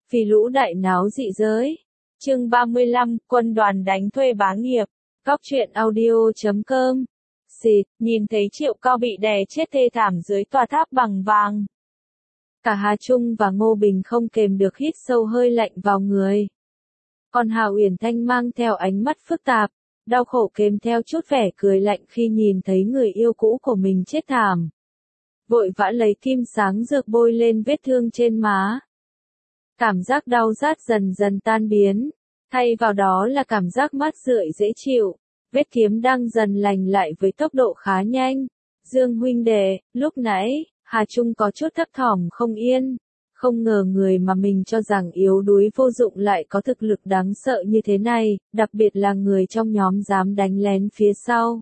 Vì lũ đại náo dị giới. Chương 35, quân đoàn đánh thuê bá nghiệp. Góc truyện audio.com. Xịt, nhìn thấy Triệu Cao bị đè chết thê thảm dưới tòa tháp bằng vàng. Cả Hà Trung và Ngô Bình không kềm được hít sâu hơi lạnh vào người. Còn Hà Uyển Thanh mang theo ánh mắt phức tạp, đau khổ kèm theo chút vẻ cười lạnh khi nhìn thấy người yêu cũ của mình chết thảm. Vội vã lấy kim sáng dược bôi lên vết thương trên má. Cảm giác đau rát dần dần tan biến, thay vào đó là cảm giác mát rượi dễ chịu. Vết kiếm đang dần lành lại với tốc độ khá nhanh. Dương huynh đệ, lúc nãy, Hà Trung có chút thấp thỏm không yên. Không ngờ người mà mình cho rằng yếu đuối vô dụng lại có thực lực đáng sợ như thế này, đặc biệt là người trong nhóm dám đánh lén phía sau.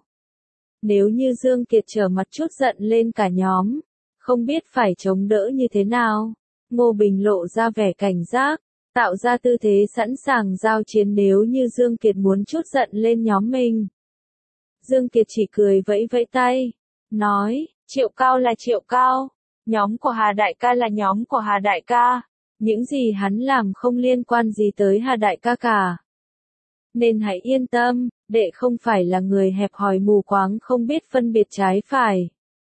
Nếu như Dương Kiệt trở mặt chút giận lên cả nhóm, không biết phải chống đỡ như thế nào. Ngô Bình lộ ra vẻ cảnh giác, tạo ra tư thế sẵn sàng giao chiến nếu như Dương Kiệt muốn chút giận lên nhóm mình. Dương Kiệt chỉ cười vẫy vẫy tay, nói, Triệu Cao là Triệu Cao, nhóm của Hà Đại ca là nhóm của Hà Đại ca, những gì hắn làm không liên quan gì tới Hà Đại ca cả. Nên hãy yên tâm, đệ không phải là người hẹp hòi mù quáng không biết phân biệt trái phải.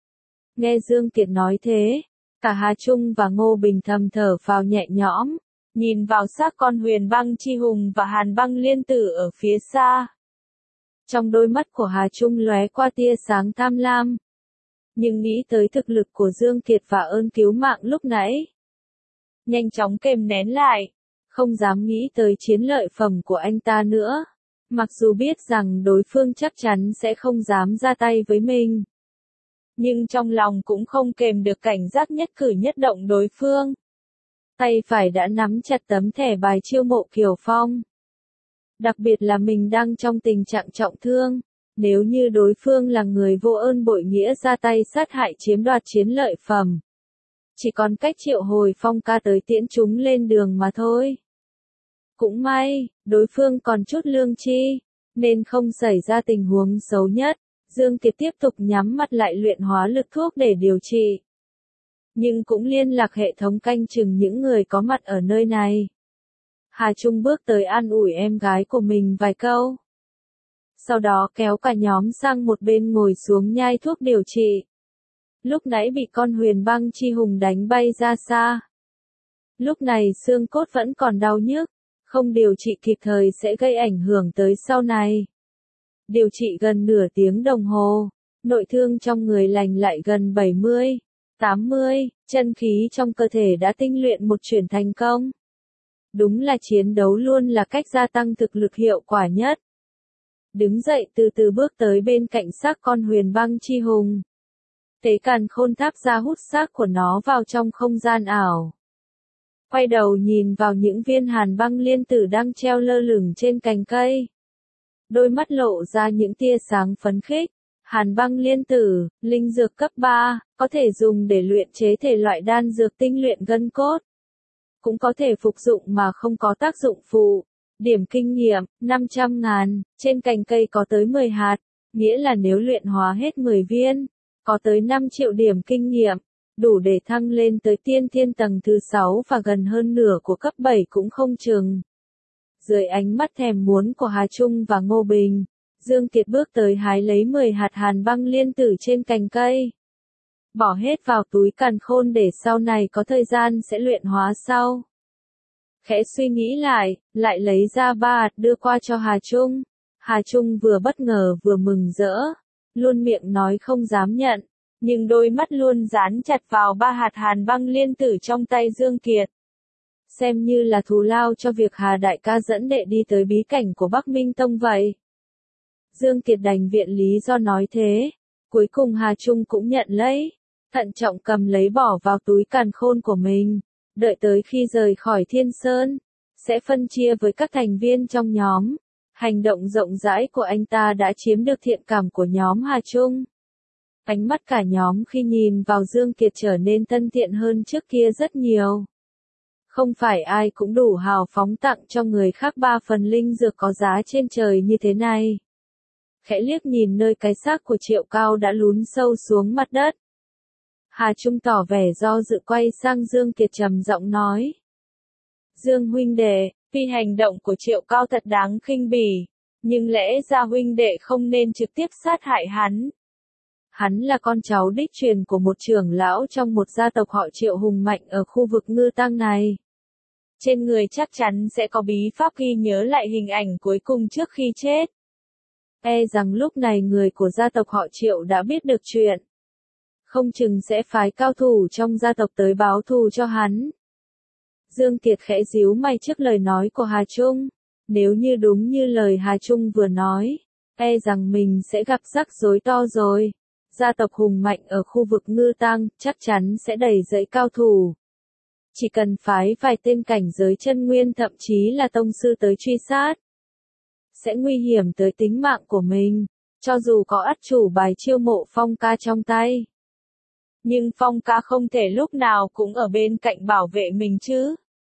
Nghe Dương Kiệt nói thế, cả Hà Trung và Ngô Bình thầm thở phào nhẹ nhõm, nhìn vào xác con Huyền Băng Chi Hùng và Hàn Băng Liên Tử ở phía xa. Trong đôi mắt của Hà Trung lóe qua tia sáng tham lam. Nhưng nghĩ tới thực lực của Dương Kiệt và ơn cứu mạng lúc nãy, nhanh chóng kềm nén lại, không dám nghĩ tới chiến lợi phẩm của anh ta nữa. Mặc dù biết rằng đối phương chắc chắn sẽ không dám ra tay với mình, nhưng trong lòng cũng không kềm được cảnh giác nhất cử nhất động đối phương. Tay phải đã nắm chặt tấm thẻ bài chiêu mộ Kiều Phong. Đặc biệt là mình đang trong tình trạng trọng thương, nếu như đối phương là người vô ơn bội nghĩa ra tay sát hại chiếm đoạt chiến lợi phẩm, chỉ còn cách triệu hồi Phong ca tới tiễn chúng lên đường mà thôi. Cũng may, đối phương còn chút lương tri, nên không xảy ra tình huống xấu nhất. Dương Kiệt tiếp tục nhắm mắt lại luyện hóa lực thuốc để điều trị. Nhưng cũng liên lạc hệ thống canh chừng những người có mặt ở nơi này. Hà Trung bước tới an ủi em gái của mình vài câu. Sau đó kéo cả nhóm sang một bên ngồi xuống nhai thuốc điều trị. Lúc nãy bị con Huyền Băng Chi Hùng đánh bay ra xa. Lúc này xương cốt vẫn còn đau nhức, không điều trị kịp thời sẽ gây ảnh hưởng tới sau này. Điều trị gần nửa tiếng đồng hồ, nội thương trong người lành lại gần 70, 80, chân khí trong cơ thể đã tinh luyện một chuyển thành công. Đúng là chiến đấu luôn là cách gia tăng thực lực hiệu quả nhất. Đứng dậy từ từ bước tới bên cạnh xác con Huyền Băng Chi Hùng. Tế Càn Khôn tháp ra hút xác của nó vào trong không gian ảo. Quay đầu nhìn vào những viên Hàn Băng Liên Tử đang treo lơ lửng trên cành cây. Đôi mắt lộ ra những tia sáng phấn khích. Hàn Băng Liên Tử, linh dược cấp 3, có thể dùng để luyện chế thể loại đan dược tinh luyện gân cốt. Cũng có thể phục dụng mà không có tác dụng phụ. Điểm kinh nghiệm, 500.000, trên cành cây có tới 10 hạt, nghĩa là nếu luyện hóa hết 10 viên, có tới 5 triệu điểm kinh nghiệm, đủ để thăng lên tới tiên thiên tầng thứ 6 và gần hơn nửa của cấp 7 cũng không chừng. Dưới ánh mắt thèm muốn của Hà Trung và Ngô Bình, Dương Kiệt bước tới hái lấy 10 hạt Hàn Băng Liên Tử trên cành cây. Bỏ hết vào túi càn khôn để sau này có thời gian sẽ luyện hóa sau. Khẽ suy nghĩ lại lấy ra 3 hạt đưa qua cho Hà Trung. Hà Trung vừa bất ngờ vừa mừng rỡ, luôn miệng nói không dám nhận, nhưng đôi mắt luôn dán chặt vào 3 hạt Hàn Băng Liên Tử trong tay Dương Kiệt. Xem như là thù lao cho việc Hà Đại ca dẫn đệ đi tới bí cảnh của Bắc Minh Tông vậy. Dương Kiệt đành viện lý do nói thế, cuối cùng Hà Trung cũng nhận lấy, thận trọng cầm lấy bỏ vào túi càn khôn của mình, đợi tới khi rời khỏi Thiên Sơn, sẽ phân chia với các thành viên trong nhóm. Hành động rộng rãi của anh ta đã chiếm được thiện cảm của nhóm Hà Trung. Ánh mắt cả nhóm khi nhìn vào Dương Kiệt trở nên thân thiện hơn trước kia rất nhiều. Không phải ai cũng đủ hào phóng tặng cho người khác 3 phần linh dược có giá trên trời như thế này. Khẽ liếc nhìn nơi cái xác của Triệu Cao đã lún sâu xuống mặt đất. Hà Trung tỏ vẻ do dự quay sang Dương Kiệt trầm giọng nói. Dương huynh đệ, tuy hành động của Triệu Cao thật đáng khinh bỉ, nhưng lẽ ra huynh đệ không nên trực tiếp sát hại hắn. Hắn là con cháu đích truyền của một trưởng lão trong một gia tộc họ Triệu hùng mạnh ở khu vực Ngư Tang này. Trên người chắc chắn sẽ có bí pháp ghi nhớ lại hình ảnh cuối cùng trước khi chết. E rằng lúc này người của gia tộc họ Triệu đã biết được chuyện. Không chừng sẽ phái cao thủ trong gia tộc tới báo thù cho hắn. Dương Kiệt khẽ díu mày trước lời nói của Hà Trung. Nếu như đúng như lời Hà Trung vừa nói, e rằng mình sẽ gặp rắc rối to rồi. Gia tộc hùng mạnh ở khu vực Ngư Tang chắc chắn sẽ đầy dẫy cao thủ. Chỉ cần phái vài tên cảnh giới chân nguyên thậm chí là tông sư tới truy sát, sẽ nguy hiểm tới tính mạng của mình, cho dù có ắt chủ bài chiêu mộ Phong ca trong tay. Nhưng Phong ca không thể lúc nào cũng ở bên cạnh bảo vệ mình chứ.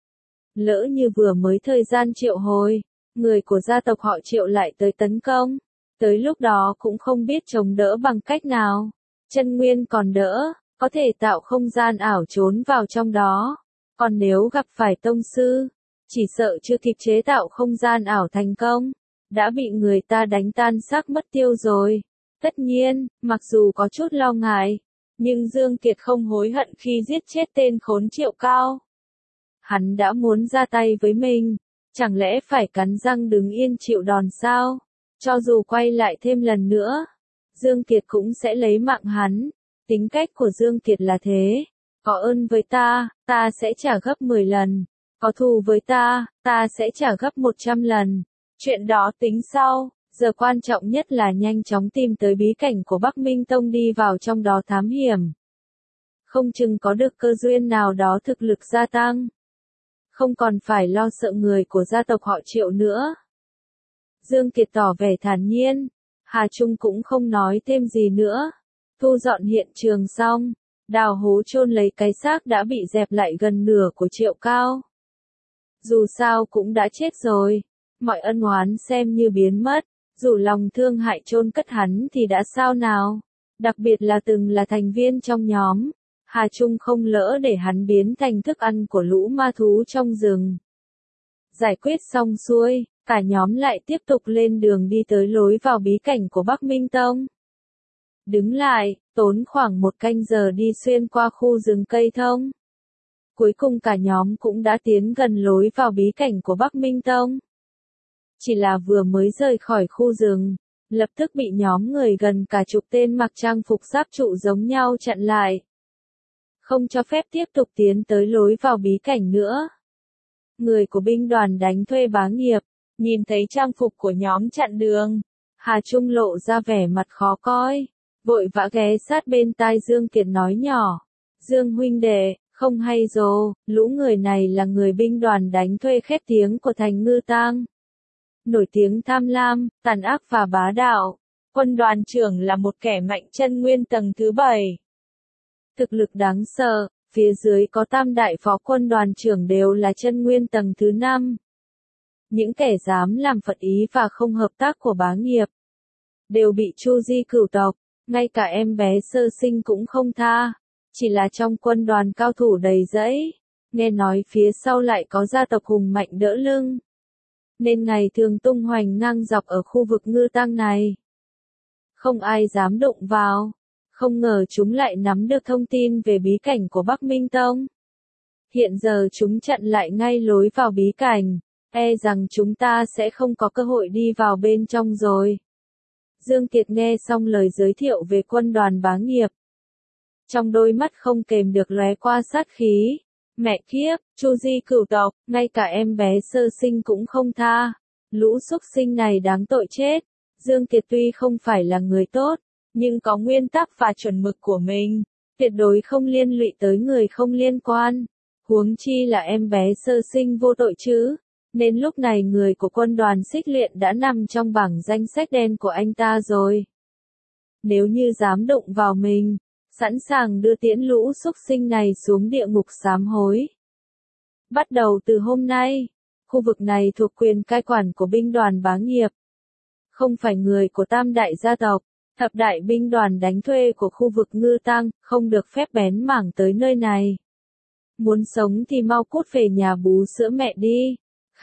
Lỡ như vừa mới thời gian triệu hồi, người của gia tộc họ Triệu lại tới tấn công, tới lúc đó cũng không biết chống đỡ bằng cách nào. Chân nguyên còn đỡ, có thể tạo không gian ảo trốn vào trong đó. Còn nếu gặp phải tông sư, chỉ sợ chưa kịp chế tạo không gian ảo thành công, đã bị người ta đánh tan xác mất tiêu rồi. Tất nhiên, mặc dù có chút lo ngại, nhưng Dương Kiệt không hối hận khi giết chết tên khốn Triệu Cao. Hắn đã muốn ra tay với mình, chẳng lẽ phải cắn răng đứng yên chịu đòn sao? Cho dù quay lại thêm lần nữa, Dương Kiệt cũng sẽ lấy mạng hắn. Tính cách của Dương Kiệt là thế. Có ơn với ta sẽ trả gấp 10 lần. Có thù với ta sẽ trả gấp 100 lần. Chuyện đó tính sau, giờ quan trọng nhất là nhanh chóng tìm tới bí cảnh của Bắc Minh Tông đi vào trong đó thám hiểm. Không chừng có được cơ duyên nào đó thực lực gia tăng. Không còn phải lo sợ người của gia tộc họ Triệu nữa. Dương Kiệt tỏ vẻ thản nhiên, Hà Trung cũng không nói thêm gì nữa. Thu dọn hiện trường xong, đào hố chôn lấy cái xác đã bị dẹp lại gần nửa của Triệu Cao. Dù sao cũng đã chết rồi, mọi ân oán xem như biến mất, dù lòng thương hại chôn cất hắn thì đã sao nào, đặc biệt là từng là thành viên trong nhóm. Hà Trung không lỡ để hắn biến thành thức ăn của lũ ma thú trong rừng. Giải quyết xong xuôi, cả nhóm lại tiếp tục lên đường đi tới lối vào bí cảnh của Bắc Minh Tông. Đứng lại, tốn khoảng 1 canh giờ đi xuyên qua khu rừng cây thông. Cuối cùng cả nhóm cũng đã tiến gần lối vào bí cảnh của Bắc Minh Tông. Chỉ là vừa mới rời khỏi khu rừng, lập tức bị nhóm người gần cả chục tên mặc trang phục giáp trụ giống nhau chặn lại. Không cho phép tiếp tục tiến tới lối vào bí cảnh nữa. Người của binh đoàn đánh thuê bá nghiệp, nhìn thấy trang phục của nhóm chặn đường, Hà Trung lộ ra vẻ mặt khó coi, vội vã ghé sát bên tai Dương Kiệt nói nhỏ. Dương huynh đệ, không hay rồi, lũ người này là người binh đoàn đánh thuê khét tiếng của thành Ngư Tang. Nổi tiếng tham lam, tàn ác và bá đạo. Quân đoàn trưởng là một kẻ mạnh chân nguyên tầng thứ 7. Thực lực đáng sợ, phía dưới có tam đại phó quân đoàn trưởng đều là chân nguyên tầng thứ 5. Những kẻ dám làm phật ý và không hợp tác của bá nghiệp, đều bị chu di cửu tộc, ngay cả em bé sơ sinh cũng không tha. Chỉ là trong quân đoàn cao thủ đầy dẫy, nghe nói phía sau lại có gia tộc hùng mạnh đỡ lưng. Nên ngày thường tung hoành ngang dọc ở khu vực Ngư Tang này. Không ai dám đụng vào. Không ngờ chúng lại nắm được thông tin về bí cảnh của Bắc Minh Tông. Hiện giờ chúng chặn lại ngay lối vào bí cảnh, e rằng chúng ta sẽ không có cơ hội đi vào bên trong rồi. Dương Kiệt nghe xong lời giới thiệu về quân đoàn bá nghiệp. Trong đôi mắt không kềm được lóe qua sát khí. Mẹ kiếp, chu di cửu tộc, ngay cả em bé sơ sinh cũng không tha. Lũ súc sinh này đáng tội chết. Dương Kiệt tuy không phải là người tốt, nhưng có nguyên tắc và chuẩn mực của mình, tuyệt đối không liên lụy tới người không liên quan. Huống chi là em bé sơ sinh vô tội chứ. Nên lúc này người của quân đoàn xích luyện đã nằm trong bảng danh sách đen của anh ta rồi. Nếu như dám đụng vào mình, sẵn sàng đưa tiễn lũ súc sinh này xuống địa ngục sám hối. Bắt đầu từ hôm nay, khu vực này thuộc quyền cai quản của binh đoàn bá nghiệp. Không phải người của tam đại gia tộc, thập đại binh đoàn đánh thuê của khu vực Ngư Tang, không được phép bén mảng tới nơi này. Muốn sống thì mau cút về nhà bú sữa mẹ đi.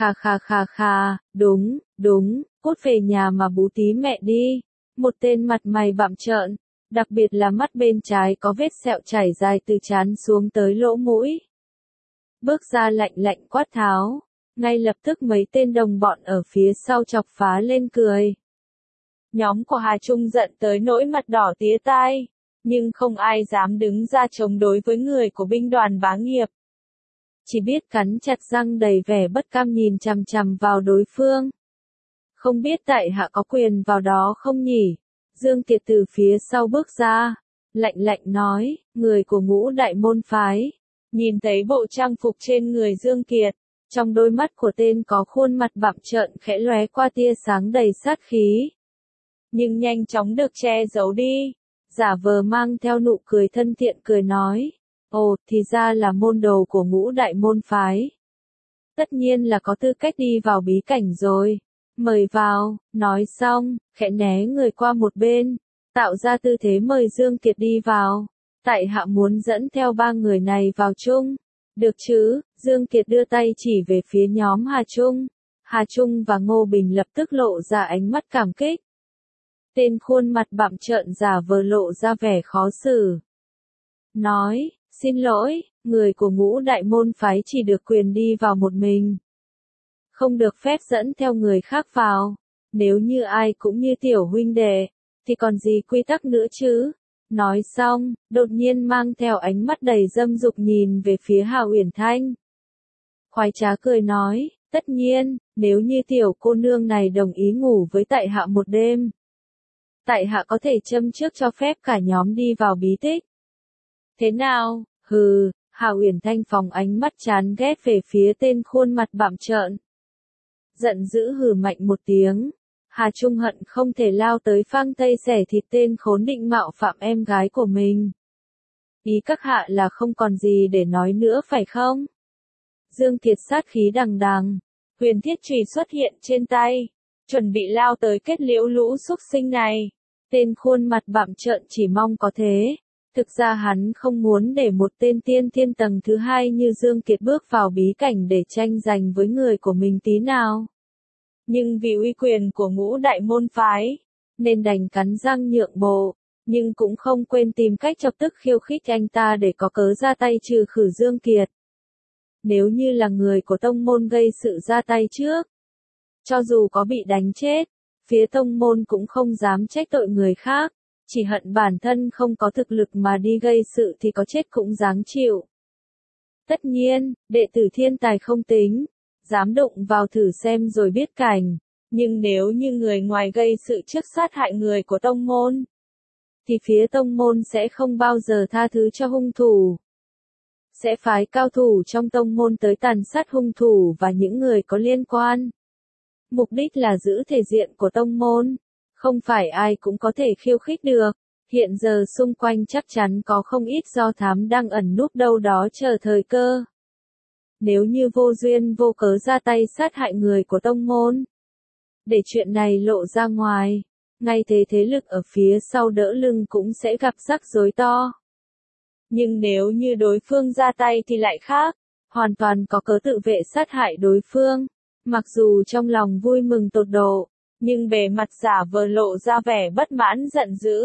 Khà, đúng, cút về nhà mà bú tí mẹ đi. Một tên mặt mày bặm trợn, đặc biệt là mắt bên trái có vết sẹo chảy dài từ trán xuống tới lỗ mũi. Bước ra lạnh lạnh quát tháo, ngay lập tức mấy tên đồng bọn ở phía sau chọc phá lên cười. Nhóm của Hà Trung giận tới nỗi mặt đỏ tía tai, nhưng không ai dám đứng ra chống đối với người của binh đoàn Bá Nghiệp. Chỉ biết cắn chặt răng đầy vẻ bất cam nhìn chằm chằm vào đối phương. Không biết tại hạ có quyền vào đó không nhỉ? Dương Kiệt từ phía sau bước ra, lạnh lạnh nói, người của Ngũ Đại môn phái. Nhìn thấy bộ trang phục trên người Dương Kiệt, trong đôi mắt của tên có khuôn mặt bặm trợn khẽ lóe qua tia sáng đầy sát khí. Nhưng nhanh chóng được che giấu đi, giả vờ mang theo nụ cười thân thiện cười nói, ồ, thì ra là môn đồ của Ngũ Đại môn phái. Tất nhiên là có tư cách đi vào bí cảnh rồi. Mời vào, nói xong, khẽ né người qua một bên, tạo ra tư thế mời Dương Kiệt đi vào. Tại hạ muốn dẫn theo 3 người này vào chung. Được chứ? Dương Kiệt đưa tay chỉ về phía nhóm Hà Trung. Hà Trung và Ngô Bình lập tức lộ ra ánh mắt cảm kích. Tên khuôn mặt bặm trợn giả vờ lộ ra vẻ khó xử. Nói, xin lỗi, người của Ngũ Đại môn phái chỉ được quyền đi vào một mình. Không được phép dẫn theo người khác vào. Nếu như ai cũng như tiểu huynh đệ, thì còn gì quy tắc nữa chứ? Nói xong, đột nhiên mang theo ánh mắt đầy dâm dục nhìn về phía Hà Uyển Thanh. Khoái trá cười nói, tất nhiên, nếu như tiểu cô nương này đồng ý ngủ với tại hạ một đêm, tại hạ có thể châm trước cho phép cả nhóm đi vào bí tích. Thế nào? Hừ, Hà Uyển Thanh phóng ánh mắt chán ghét về phía tên khuôn mặt bặm trợn. Giận dữ hừ mạnh một tiếng. Hà Trung hận không thể lao tới phang tây xẻ thịt tên khốn định mạo phạm em gái của mình. Ý các hạ là không còn gì để nói nữa phải không? Dương Kiệt sát khí đằng đằng, huyền thiết chùy xuất hiện trên tay, chuẩn bị lao tới kết liễu lũ xúc sinh này. Tên khuôn mặt bặm trợn chỉ mong có thế. Thực ra hắn không muốn để một tên tiên thiên tầng thứ hai như Dương Kiệt bước vào bí cảnh để tranh giành với người của mình tí nào. Nhưng vì uy quyền của Ngũ Đại môn phái, nên đành cắn răng nhượng bộ, nhưng cũng không quên tìm cách chọc tức khiêu khích anh ta để có cớ ra tay trừ khử Dương Kiệt. Nếu như là người của tông môn gây sự ra tay trước, cho dù có bị đánh chết, phía tông môn cũng không dám trách tội người khác, chỉ hận bản thân không có thực lực mà đi gây sự thì có chết cũng dáng chịu. Tất nhiên, đệ tử thiên tài không tính, dám đụng vào thử xem rồi biết cảnh, nhưng nếu như người ngoài gây sự trước sát hại người của tông môn, thì phía tông môn sẽ không bao giờ tha thứ cho hung thủ. Sẽ phái cao thủ trong tông môn tới tàn sát hung thủ và những người có liên quan. Mục đích là giữ thể diện của tông môn, không phải ai cũng có thể khiêu khích được. Hiện giờ xung quanh chắc chắn có không ít do thám đang ẩn núp đâu đó chờ thời cơ. Nếu như vô duyên vô cớ ra tay sát hại người của tông môn, để chuyện này lộ ra ngoài, ngay thế lực ở phía sau đỡ lưng cũng sẽ gặp rắc rối to. Nhưng nếu như đối phương ra tay thì lại khác, hoàn toàn có cớ tự vệ sát hại đối phương. Mặc dù trong lòng vui mừng tột độ, nhưng bề mặt giả vờ lộ ra vẻ bất mãn giận dữ.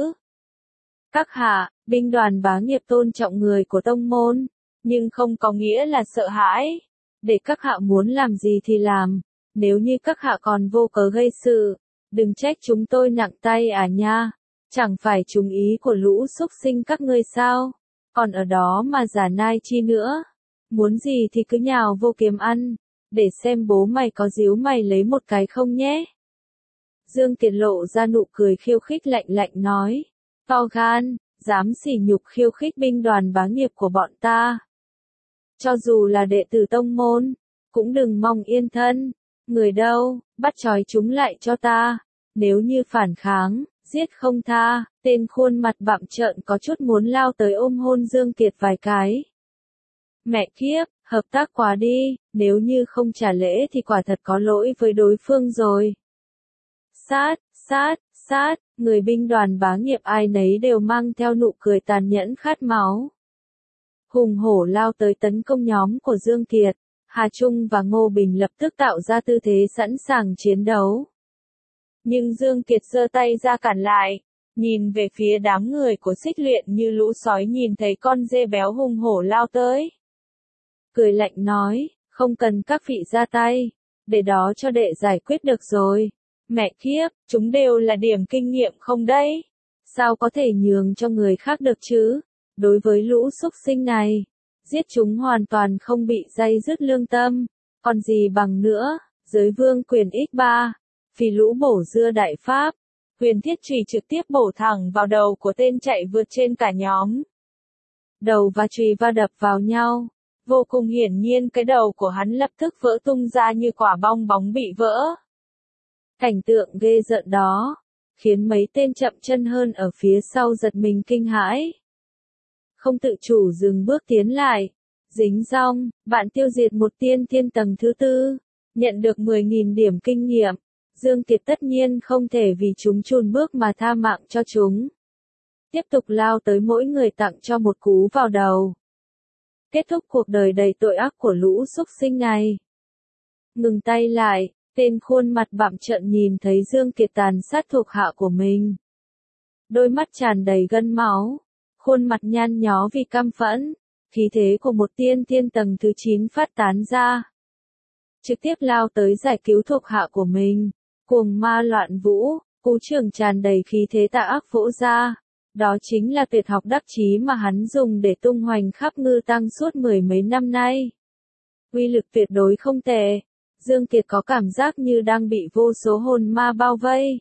Các hạ, binh đoàn Bá Nghiệp tôn trọng người của tông môn, nhưng không có nghĩa là sợ hãi. Để các hạ muốn làm gì thì làm, nếu như các hạ còn vô cớ gây sự, đừng trách chúng tôi nặng tay à nha. Chẳng phải trúng ý của lũ xúc sinh các ngươi sao? Còn ở đó mà giả nai chi nữa. Muốn gì thì cứ nhào vô kiếm ăn, để xem bố mày có díu mày lấy một cái không nhé. Dương Kiệt lộ ra nụ cười khiêu khích lạnh lạnh nói, to gan, dám sỉ nhục khiêu khích binh đoàn Bá Nghiệp của bọn ta. Cho dù là đệ tử tông môn, cũng đừng mong yên thân. Người đâu, bắt trói chúng lại cho ta. Nếu như phản kháng, giết không tha. Tên khuôn mặt bặm trợn có chút muốn lao tới ôm hôn Dương Kiệt vài cái. Mẹ kiếp, hợp tác quá đi, nếu như không trả lễ thì quả thật có lỗi với đối phương rồi. Sát, người binh đoàn Bá Nghiệp ai nấy đều mang theo nụ cười tàn nhẫn khát máu. hùng hổ lao tới tấn công nhóm của Dương Kiệt. Hà Trung và Ngô Bình lập tức tạo ra tư thế sẵn sàng chiến đấu. Nhưng Dương Kiệt giơ tay ra cản lại, nhìn về phía đám người của Xích Luyện như lũ sói nhìn thấy con dê béo hùng hổ lao tới. Cười lạnh nói, không cần các vị ra tay, để đó cho đệ giải quyết được rồi. Mẹ kiếp, chúng đều là điểm kinh nghiệm không đấy? Sao có thể nhường cho người khác được chứ? Đối với lũ súc sinh này, giết chúng hoàn toàn không bị day dứt lương tâm, còn gì bằng nữa, giới vương quyền x3, phỉ lũ bổ dưa đại pháp, huyền thiết chùy trực tiếp bổ thẳng vào đầu của tên chạy vượt trên cả nhóm. Đầu và chùy va đập vào nhau, vô cùng hiển nhiên cái đầu của hắn lập tức vỡ tung ra như quả bong bóng bị vỡ. Cảnh tượng ghê rợn đó, khiến mấy tên chậm chân hơn ở phía sau giật mình kinh hãi. Không tự chủ dừng bước tiến lại, dính rong, bạn tiêu diệt một tiên thiên tầng thứ 4, nhận được 10.000 điểm kinh nghiệm. Dương Kiệt tất nhiên không thể vì chúng chùn bước mà tha mạng cho chúng. Tiếp tục lao tới mỗi người tặng cho một cú vào đầu. Kết thúc cuộc đời đầy tội ác của lũ súc sinh này. Ngừng tay lại, tên khuôn mặt bặm trợn nhìn thấy Dương Kiệt tàn sát thuộc hạ của mình. Đôi mắt tràn đầy gân máu, khuôn mặt nhăn nhó vì căm phẫn, khí thế của một tiên thiên tầng thứ 9 phát tán ra. Trực tiếp lao tới giải cứu thuộc hạ của mình, cuồng ma loạn vũ, cú trường tràn đầy khí thế tà ác vỗ ra. Đó chính là tuyệt học đắc chí mà hắn dùng để tung hoành khắp ngư tăng suốt 10 mấy năm nay. Uy lực tuyệt đối không tệ. Dương Kiệt có cảm giác như đang bị vô số hồn ma bao vây.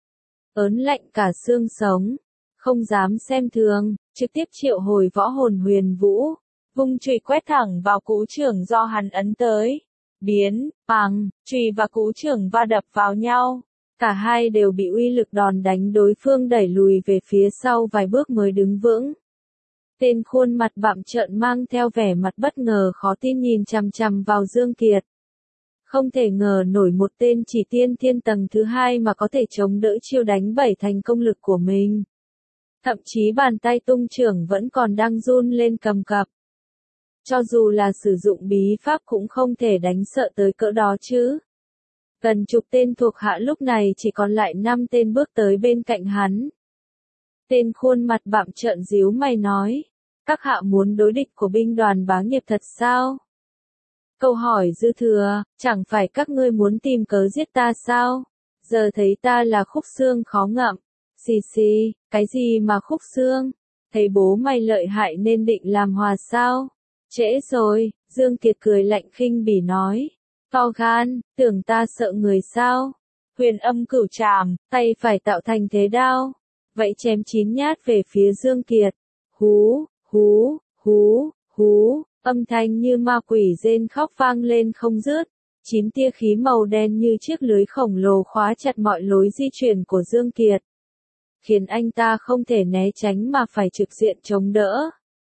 Ớn lạnh cả xương sống, không dám xem thường, trực tiếp triệu hồi võ hồn huyền vũ, vung chùy quét thẳng vào cú chưởng do hắn ấn tới. Biến, bằng, chùy và cú chưởng va đập vào nhau. Cả hai đều bị uy lực đòn đánh đối phương đẩy lùi về phía sau vài bước mới đứng vững. Tên khuôn mặt bặm trợn mang theo vẻ mặt bất ngờ khó tin nhìn chằm chằm vào Dương Kiệt. Không thể ngờ nổi một tên chỉ tiên thiên tầng thứ 2 mà có thể chống đỡ chiêu đánh 7 thành công lực của mình. Thậm chí bàn tay tung chưởng vẫn còn đang run lên cầm cập. Cho dù là sử dụng bí pháp cũng không thể đánh sợ tới cỡ đó chứ. Gần chục tên thuộc hạ lúc này chỉ còn lại 5 tên bước tới bên cạnh hắn. Tên khuôn mặt bặm trợn díu mày nói, các hạ muốn đối địch của binh đoàn bá nghiệp thật sao? Câu hỏi dư thừa, chẳng phải các ngươi muốn tìm cớ giết ta sao? Giờ thấy ta là khúc xương khó ngậm. Xì xì, cái gì mà khúc xương? Thấy bố mày lợi hại nên định làm hòa sao? Trễ rồi, Dương Kiệt cười lạnh khinh bỉ nói. To gan, tưởng ta sợ người sao? Huyền âm cửu trảm, tay phải tạo thành thế đao. Vậy chém 9 nhát về phía Dương Kiệt. Hú, hú, hú, hú, âm thanh như ma quỷ rên khóc vang lên không dứt. 9 tia khí màu đen như chiếc lưới khổng lồ khóa chặt mọi lối di chuyển của Dương Kiệt. Khiến anh ta không thể né tránh mà phải trực diện chống đỡ.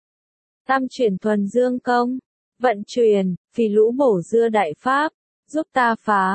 Tam chuyển thuần dương công. Vận chuyển, phỉ lũ bổ dưa đại pháp. Giúp ta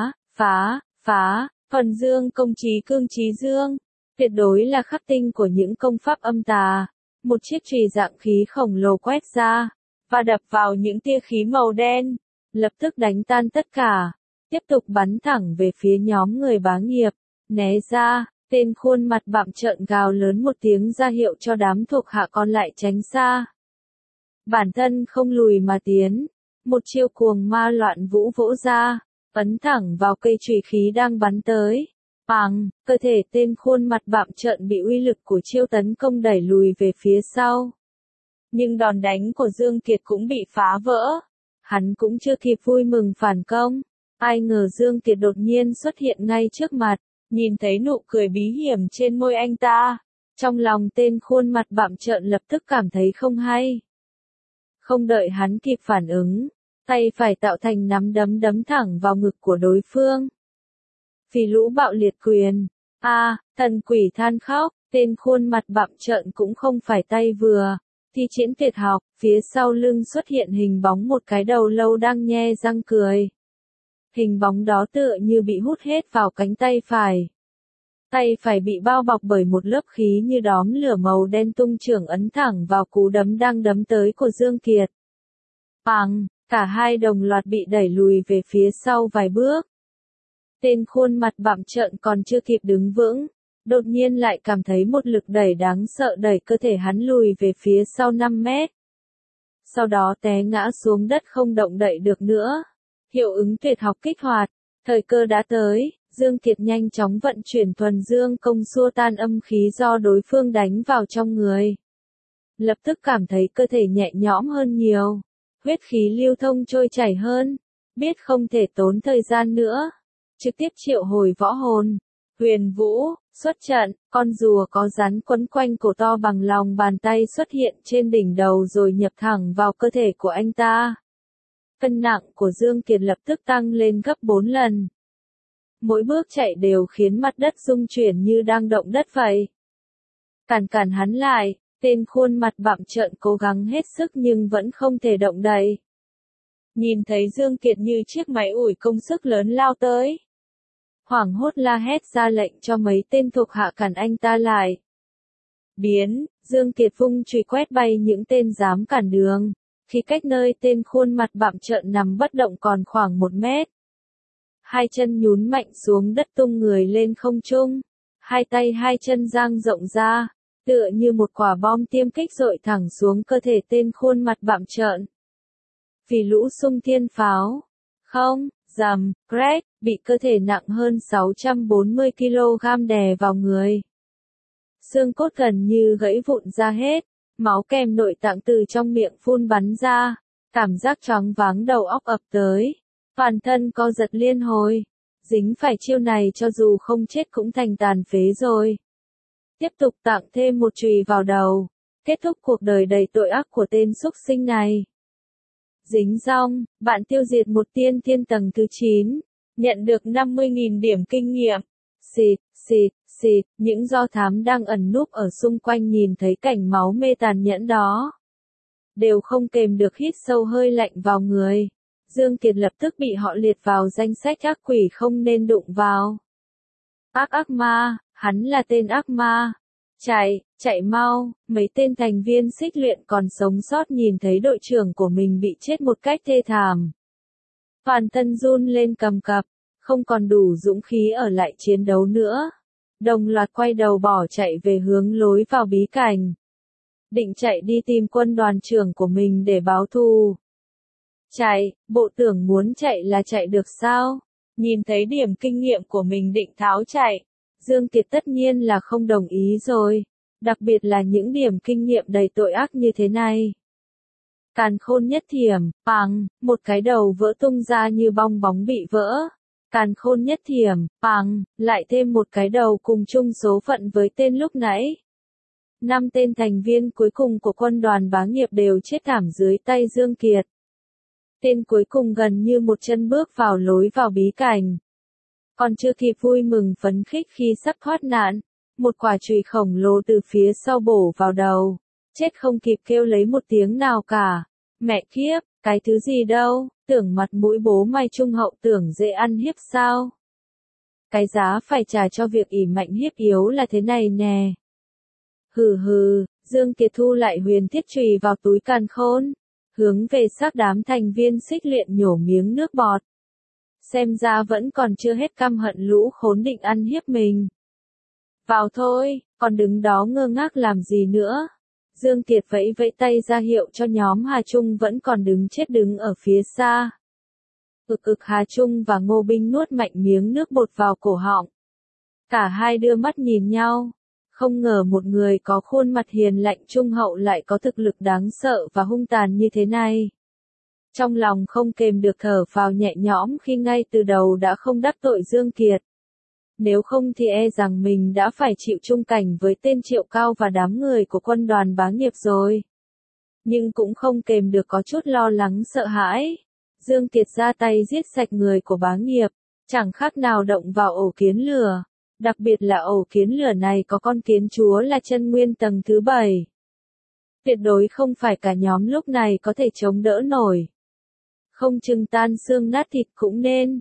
phá, thuần dương công trí cương trí dương. Tuyệt đối là khắc tinh của những công pháp âm tà. Một chiếc chùy dạng khí khổng lồ quét ra, và đập vào những tia khí màu đen, lập tức đánh tan tất cả, tiếp tục bắn thẳng về phía nhóm người bá nghiệp. Né ra, tên khuôn mặt bặm trợn gào lớn một tiếng ra hiệu cho đám thuộc hạ còn lại tránh xa. Bản thân không lùi mà tiến, một chiêu cuồng ma loạn vũ vỗ ra, ấn thẳng vào cây chùy khí đang bắn tới. Bằng, cơ thể tên khuôn mặt bặm trợn bị uy lực của chiêu tấn công đẩy lùi về phía sau. Nhưng đòn đánh của Dương Kiệt cũng bị phá vỡ. Hắn cũng chưa kịp vui mừng phản công. Ai ngờ Dương Kiệt đột nhiên xuất hiện ngay trước mặt, nhìn thấy nụ cười bí hiểm trên môi anh ta. Trong lòng tên khuôn mặt bặm trợn lập tức cảm thấy không hay. Không đợi hắn kịp phản ứng, tay phải tạo thành nắm đấm đấm thẳng vào ngực của đối phương. Phỉ lũ bạo liệt quyền. Thần quỷ than khóc, tên khuôn mặt bặm trợn cũng không phải tay vừa. Thi triển tuyệt học, phía sau lưng xuất hiện hình bóng một cái đầu lâu đang nhe răng cười. Hình bóng đó tựa như bị hút hết vào cánh tay phải. Tay phải bị bao bọc bởi một lớp khí như đóm lửa màu đen, tung chưởng ấn thẳng vào cú đấm đang đấm tới của Dương Kiệt. Bằng, cả hai đồng loạt bị đẩy lùi về phía sau vài bước. Tên khuôn mặt bặm trợn còn chưa kịp đứng vững, đột nhiên lại cảm thấy một lực đẩy đáng sợ đẩy cơ thể hắn lùi về phía sau 5 mét. Sau đó té ngã xuống đất không động đậy được nữa. Hiệu ứng tuyệt học kích hoạt, thời cơ đã tới, Dương Kiệt nhanh chóng vận chuyển thuần dương công xua tan âm khí do đối phương đánh vào trong người. Lập tức cảm thấy cơ thể nhẹ nhõm hơn nhiều, huyết khí lưu thông trôi chảy hơn, biết không thể tốn thời gian nữa. Trực tiếp triệu hồi võ hồn, Huyền Vũ, xuất trận, con rùa có rắn quấn quanh cổ to bằng lòng bàn tay xuất hiện trên đỉnh đầu rồi nhập thẳng vào cơ thể của anh ta. Cân nặng của Dương Kiệt lập tức tăng lên gấp 4 lần. Mỗi bước chạy đều khiến mặt đất rung chuyển như đang động đất vậy. Cản hắn lại, tên khuôn mặt bặm trợn cố gắng hết sức nhưng vẫn không thể động đậy. Nhìn thấy Dương Kiệt như chiếc máy ủi công sức lớn lao tới, hoảng hốt la hét ra lệnh cho mấy tên thuộc hạ cản anh ta lại. Biến, Dương Kiệt vung chùy quét bay những tên dám cản đường, khi cách nơi tên khuôn mặt bặm trợn nằm bất động còn khoảng 1 mét. Hai chân nhún mạnh xuống đất tung người lên không trung, hai tay hai chân dang rộng ra, tựa như một quả bom tiêm kích dội thẳng xuống cơ thể tên khuôn mặt bặm trợn. Vì lũ xung thiên pháo, không, rầm, crack, bị cơ thể nặng hơn 640 kg đè vào người. Xương cốt gần như gãy vụn ra hết, máu kèm nội tạng từ trong miệng phun bắn ra, cảm giác choáng váng đầu óc ập tới, toàn thân co giật liên hồi, dính phải chiêu này cho dù không chết cũng thành tàn phế rồi. Tiếp tục tặng thêm một chùy vào đầu, kết thúc cuộc đời đầy tội ác của tên súc sinh này. Dính xong, bạn tiêu diệt một tiên thiên tầng thứ 9, nhận được 50.000 điểm kinh nghiệm. Xịt, những do thám đang ẩn núp ở xung quanh nhìn thấy cảnh máu mê tàn nhẫn đó, đều không kềm được hít sâu hơi lạnh vào người. Dương Kiệt lập tức bị họ liệt vào danh sách ác quỷ không nên đụng vào. Ác ma, hắn là tên ác ma. Chạy mau, mấy tên thành viên xích luyện còn sống sót nhìn thấy đội trưởng của mình bị chết một cách thê thảm. Toàn thân run lên cầm cập, không còn đủ dũng khí ở lại chiến đấu nữa. Đồng loạt quay đầu bỏ chạy về hướng lối vào bí cảnh. Định chạy đi tìm quân đoàn trưởng của mình để báo thù. Bộ tưởng muốn chạy là chạy được sao? Nhìn thấy điểm kinh nghiệm của mình định tháo chạy. Dương Kiệt tất nhiên là không đồng ý rồi, đặc biệt là những điểm kinh nghiệm đầy tội ác như thế này. Càn khôn nhất thiểm, bằng, một cái đầu vỡ tung ra như bong bóng bị vỡ. Càn khôn nhất thiểm, bằng, lại thêm một cái đầu cùng chung số phận với tên lúc nãy. 5 tên thành viên cuối cùng của quân đoàn bá nghiệp đều chết thảm dưới tay Dương Kiệt. Tên cuối cùng gần như một chân bước vào lối vào bí cảnh. Còn chưa kịp vui mừng phấn khích khi sắp thoát nạn, một quả chùy khổng lồ từ phía sau bổ vào đầu, chết không kịp kêu lấy một tiếng nào cả. Mẹ kiếp, cái thứ gì đâu, tưởng mặt mũi bố mày trung hậu tưởng dễ ăn hiếp sao? Cái giá phải trả cho việc ỷ mạnh hiếp yếu là thế này nè. Hừ, Dương Kiệt thu lại huyền thiết chùy vào túi càn khôn, hướng về xác đám thành viên xích luyện nhổ miếng nước bọt. Xem ra vẫn còn chưa hết căm hận lũ khốn định ăn hiếp mình. Vào thôi, còn đứng đó ngơ ngác làm gì nữa? Dương Kiệt vẫy tay ra hiệu cho nhóm Hà Trung vẫn còn đứng ở phía xa. Hà Trung và Ngô Binh nuốt mạnh miếng nước bọt vào cổ họng. Cả hai đưa mắt nhìn nhau. Không ngờ một người có khuôn mặt hiền lạnh trung hậu lại có thực lực đáng sợ và hung tàn như thế này. Trong lòng không kềm được thở phào nhẹ nhõm khi ngay từ đầu đã không đắc tội Dương Kiệt. Nếu không thì e rằng mình đã phải chịu chung cảnh với tên Triệu Cao và đám người của quân đoàn bá nghiệp rồi. Nhưng cũng không kềm được có chút lo lắng sợ hãi. Dương Kiệt ra tay giết sạch người của bá nghiệp, chẳng khác nào động vào ổ kiến lửa. Đặc biệt là ổ kiến lửa này có con kiến chúa là chân nguyên tầng thứ 7. Tuyệt đối không phải cả nhóm lúc này có thể chống đỡ nổi. Không chừng tan xương nát thịt cũng nên.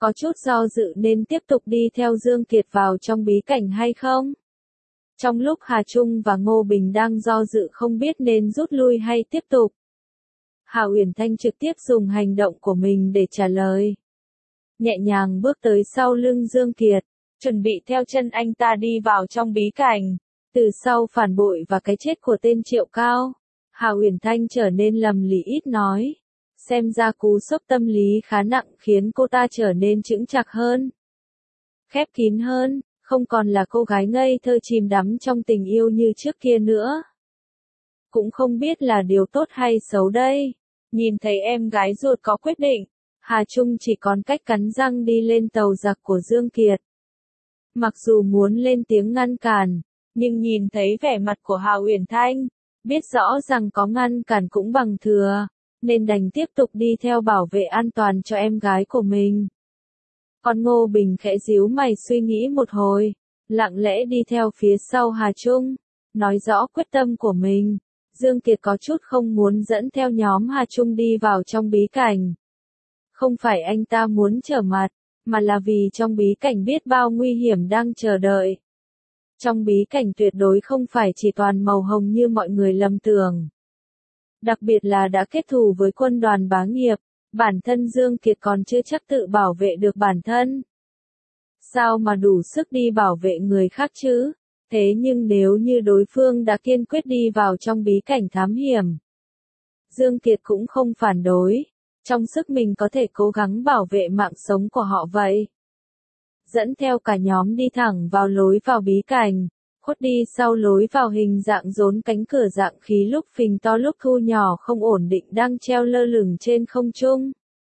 có chút do dự nên tiếp tục đi theo Dương Kiệt vào trong bí cảnh hay không. Trong lúc Hà Trung và Ngô Bình đang do dự không biết nên rút lui hay tiếp tục, Hà Uyển Thanh trực tiếp dùng hành động của mình để trả lời. Nhẹ nhàng bước tới sau lưng Dương Kiệt, chuẩn bị theo chân anh ta đi vào trong bí cảnh. Từ sau phản bội và cái chết của tên Triệu Cao, Hà Uyển Thanh trở nên lầm lì ít nói. Xem ra cú sốc tâm lý khá nặng khiến cô ta trở nên chững chạc hơn, khép kín hơn, không còn là cô gái ngây thơ chìm đắm trong tình yêu như trước kia nữa. Cũng không biết là điều tốt hay xấu đây. Nhìn thấy em gái ruột có quyết định, Hà Trung chỉ còn cách cắn răng đi lên tàu giặc của Dương Kiệt. Mặc dù muốn lên tiếng ngăn cản, nhưng nhìn thấy vẻ mặt của Hà Uyển Thanh, biết rõ rằng có ngăn cản cũng bằng thừa, nên đành tiếp tục đi theo bảo vệ an toàn cho em gái của mình. Còn Ngô Bình khẽ díu mày suy nghĩ một hồi, lặng lẽ đi theo phía sau Hà Trung, nói rõ quyết tâm của mình. Dương Kiệt có chút không muốn dẫn theo nhóm Hà Trung đi vào trong bí cảnh. Không phải anh ta muốn trở mặt, mà là vì trong bí cảnh biết bao nguy hiểm đang chờ đợi. Trong bí cảnh tuyệt đối không phải chỉ toàn màu hồng như mọi người lầm tưởng. Đặc biệt là đã kết thù với quân đoàn bá nghiệp, bản thân Dương Kiệt còn chưa chắc tự bảo vệ được bản thân. Sao mà đủ sức đi bảo vệ người khác chứ? Thế nhưng nếu như đối phương đã kiên quyết đi vào trong bí cảnh thám hiểm, Dương Kiệt cũng không phản đối, trong sức mình có thể cố gắng bảo vệ mạng sống của họ vậy. Dẫn theo cả nhóm đi thẳng vào lối vào bí cảnh, khuất đi sau lối vào hình dạng rốn cánh cửa dạng khí lúc phình to lúc thu nhỏ không ổn định đang treo lơ lửng trên không trung.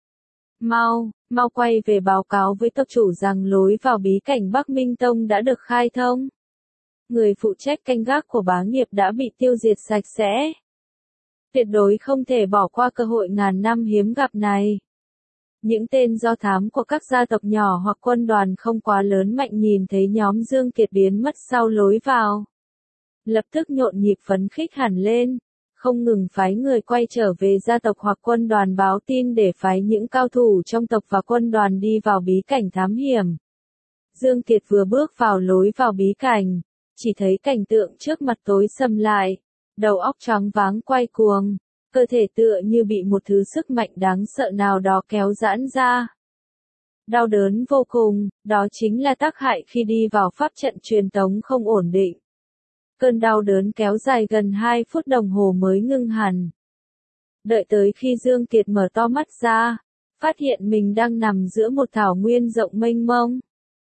Mau quay về báo cáo với tộc chủ rằng lối vào bí cảnh Bắc Minh Tông đã được khai thông. Người phụ trách canh gác của bá nghiệp đã bị tiêu diệt sạch sẽ. Tuyệt đối không thể bỏ qua cơ hội ngàn năm hiếm gặp này. Những tên do thám của các gia tộc nhỏ hoặc quân đoàn không quá lớn mạnh nhìn thấy nhóm Dương Kiệt biến mất sau lối vào, lập tức nhộn nhịp phấn khích hẳn lên, không ngừng phái người quay trở về gia tộc hoặc quân đoàn báo tin để phái những cao thủ trong tộc và quân đoàn đi vào bí cảnh thám hiểm. Dương Kiệt vừa bước vào lối vào bí cảnh, chỉ thấy cảnh tượng trước mặt tối sầm lại, đầu óc choáng váng quay cuồng, cơ thể tựa như bị một thứ sức mạnh đáng sợ nào đó kéo giãn ra. Đau đớn vô cùng, đó chính là tác hại khi đi vào pháp trận truyền tống không ổn định. Cơn đau đớn kéo dài gần 2 phút đồng hồ mới ngưng hẳn. Đợi tới khi Dương Kiệt mở to mắt ra, phát hiện mình đang nằm giữa một thảo nguyên rộng mênh mông.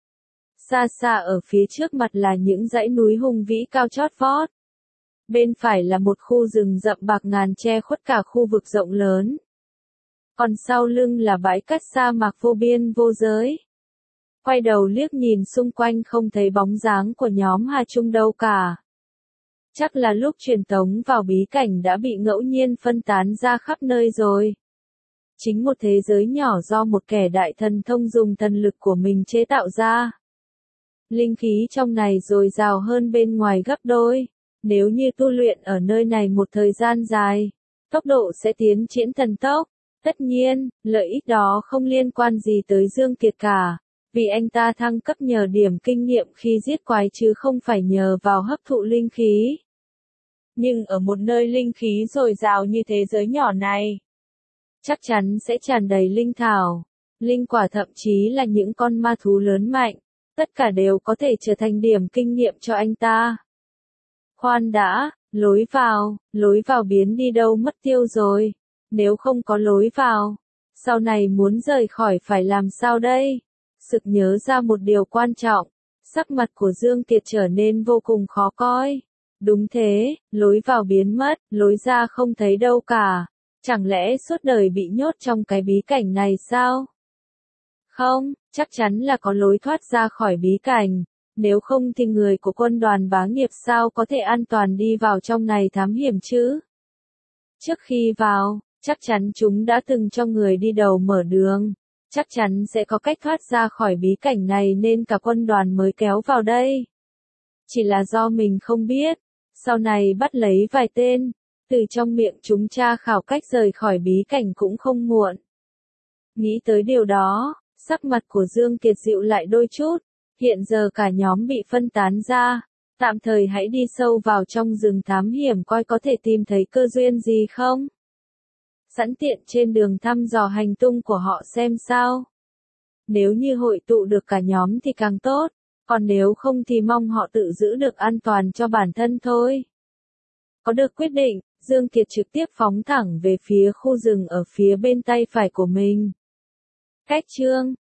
Xa xa ở phía trước mặt là những dãy núi hùng vĩ cao chót vót. Bên phải là một khu rừng rậm bạc ngàn che khuất cả khu vực rộng lớn. Còn sau lưng là bãi cát sa mạc vô biên vô giới. Quay đầu liếc nhìn xung quanh không thấy bóng dáng của nhóm Hà Trung đâu cả. Chắc là lúc truyền tống vào bí cảnh đã bị ngẫu nhiên phân tán ra khắp nơi rồi. Chính một thế giới nhỏ do một kẻ đại thần thông dùng thần lực của mình chế tạo ra. Linh khí trong này dồi dào hơn bên ngoài gấp đôi. Nếu như tu luyện ở nơi này một thời gian dài, tốc độ sẽ tiến triển thần tốc. Tất nhiên, lợi ích đó không liên quan gì tới Dương Kiệt cả, vì anh ta thăng cấp nhờ điểm kinh nghiệm khi giết quái chứ không phải nhờ vào hấp thụ linh khí. Nhưng ở một nơi linh khí dồi dào như thế giới nhỏ này, chắc chắn sẽ tràn đầy linh thảo, linh quả thậm chí là những con ma thú lớn mạnh, tất cả đều có thể trở thành điểm kinh nghiệm cho anh ta. Khoan đã, lối vào biến đi đâu mất tiêu rồi, nếu không có lối vào, sau này muốn rời khỏi phải làm sao đây? Sực nhớ ra một điều quan trọng, sắc mặt của Dương Kiệt trở nên vô cùng khó coi. Đúng thế, lối vào biến mất, lối ra không thấy đâu cả. Chẳng lẽ suốt đời bị nhốt trong cái bí cảnh này sao? Không, chắc chắn là có lối thoát ra khỏi bí cảnh. Nếu không thì người của quân đoàn bá nghiệp sao có thể an toàn đi vào trong này thám hiểm chứ? Trước khi vào, chắc chắn chúng đã từng cho người đi đầu mở đường. Chắc chắn sẽ có cách thoát ra khỏi bí cảnh này nên cả quân đoàn mới kéo vào đây. Chỉ là do mình không biết, sau này bắt lấy vài tên, từ trong miệng chúng tra khảo cách rời khỏi bí cảnh cũng không muộn. Nghĩ tới điều đó, Sắc mặt của Dương Kiệt dịu lại đôi chút, hiện giờ cả nhóm bị phân tán ra, tạm thời hãy đi sâu vào trong rừng thám hiểm coi có thể tìm thấy cơ duyên gì không. Sẵn tiện trên đường thăm dò hành tung của họ xem sao. Nếu như hội tụ được cả nhóm thì càng tốt, còn nếu không thì mong họ tự giữ được an toàn cho bản thân thôi. Có được quyết định, Dương Kiệt trực tiếp phóng thẳng về phía khu rừng ở phía bên tay phải của mình. Cách chương